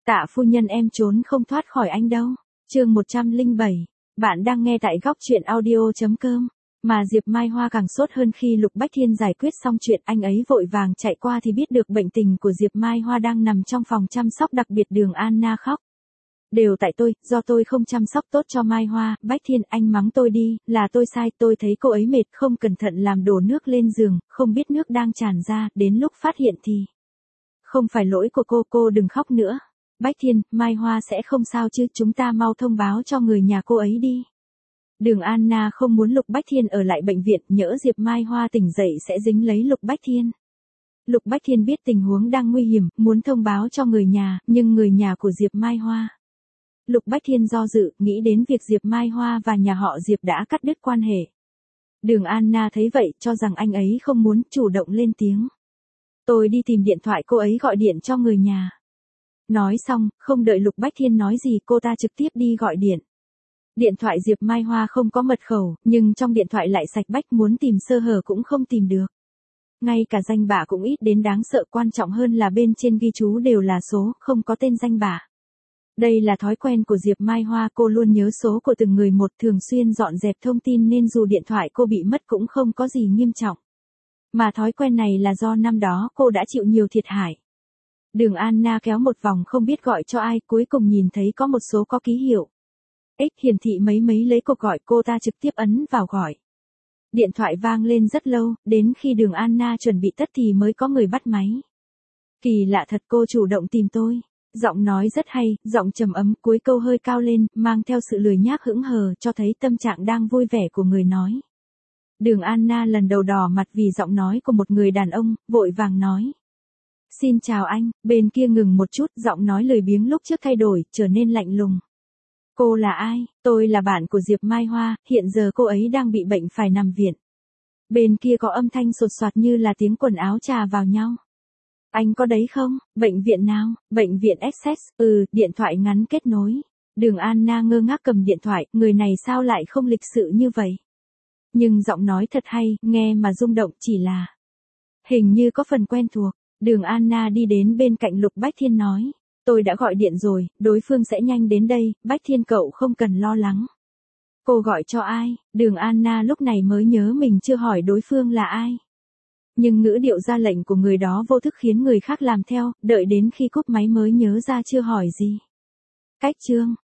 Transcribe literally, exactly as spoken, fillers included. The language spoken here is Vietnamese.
Tạ phu nhân em trốn không thoát khỏi anh đâu. Chương một trăm lẻ bảy. Bạn đang nghe tại góc truyện audio chấm com. Mà Diệp Mai Hoa càng sốt hơn khi Lục Bách Thiên giải quyết xong chuyện, anh ấy vội vàng chạy qua thì biết được bệnh tình của Diệp Mai Hoa đang nằm trong phòng chăm sóc đặc biệt. Đường Anna khóc. Đều tại tôi, do tôi không chăm sóc tốt cho Mai Hoa. Bách Thiên, anh mắng tôi đi, là tôi sai, tôi thấy cô ấy mệt, không cẩn thận làm đổ nước lên giường, không biết nước đang tràn ra, đến lúc phát hiện thì... Không phải lỗi của cô, cô đừng khóc nữa. Bách Thiên, Mai Hoa sẽ không sao chứ, chúng ta mau thông báo cho người nhà cô ấy đi. Đường Anna không muốn Lục Bách Thiên ở lại bệnh viện, nhỡ Diệp Mai Hoa tỉnh dậy sẽ dính lấy Lục Bách Thiên. Lục Bách Thiên biết tình huống đang nguy hiểm, muốn thông báo cho người nhà, nhưng người nhà của Diệp Mai Hoa. Lục Bách Thiên do dự, nghĩ đến việc Diệp Mai Hoa và nhà họ Diệp đã cắt đứt quan hệ. Đường Anna thấy vậy, cho rằng anh ấy không muốn, chủ động lên tiếng. Tôi đi tìm điện thoại cô ấy gọi điện cho người nhà. Nói xong, không đợi Lục Bách Thiên nói gì, cô ta trực tiếp đi gọi điện. Điện thoại Diệp Mai Hoa không có mật khẩu, nhưng trong điện thoại lại sạch bách, muốn tìm sơ hở cũng không tìm được. Ngay cả danh bạ cũng ít đến đáng sợ, quan trọng hơn là bên trên ghi chú đều là số, không có tên danh bạ. Đây là thói quen của Diệp Mai Hoa, cô luôn nhớ số của từng người một, thường xuyên dọn dẹp thông tin nên dù điện thoại cô bị mất cũng không có gì nghiêm trọng. Mà thói quen này là do năm đó cô đã chịu nhiều thiệt hại. Đường Anna kéo một vòng không biết gọi cho ai, cuối cùng nhìn thấy có một số có ký hiệu X hiển thị mấy mấy lấy cuộc gọi, cô ta trực tiếp ấn vào gọi. Điện thoại vang lên rất lâu, đến khi Đường Anna chuẩn bị tắt thì mới có người bắt máy. Kỳ lạ thật, cô chủ động tìm tôi. Giọng nói rất hay, giọng trầm ấm, cuối câu hơi cao lên, mang theo sự lười nhác hững hờ, cho thấy tâm trạng đang vui vẻ của người nói. Đường Anna lần đầu đỏ mặt vì giọng nói của một người đàn ông, vội vàng nói. Xin chào anh, bên kia ngừng một chút, giọng nói lười biếng lúc trước thay đổi, trở nên lạnh lùng. Cô là ai? Tôi là bạn của Diệp Mai Hoa, hiện giờ cô ấy đang bị bệnh phải nằm viện. Bên kia có âm thanh sột soạt như là tiếng quần áo chà vào nhau. Anh có đấy không? Bệnh viện nào? Bệnh viện Access, ừ, điện thoại ngắn kết nối. Đường Anna ngơ ngác cầm điện thoại, người này sao lại không lịch sự như vậy? Nhưng giọng nói thật hay, nghe mà rung động, chỉ là... Hình như có phần quen thuộc. Đường Anna đi đến bên cạnh Lục Bách Thiên nói. Tôi đã gọi điện rồi, đối phương sẽ nhanh đến đây, Bách Thiên cậu không cần lo lắng. Cô gọi cho ai? Đường Anna lúc này mới nhớ mình chưa hỏi đối phương là ai. Nhưng ngữ điệu ra lệnh của người đó vô thức khiến người khác làm theo, đợi đến khi cúp máy mới nhớ ra chưa hỏi gì. Cách Trương,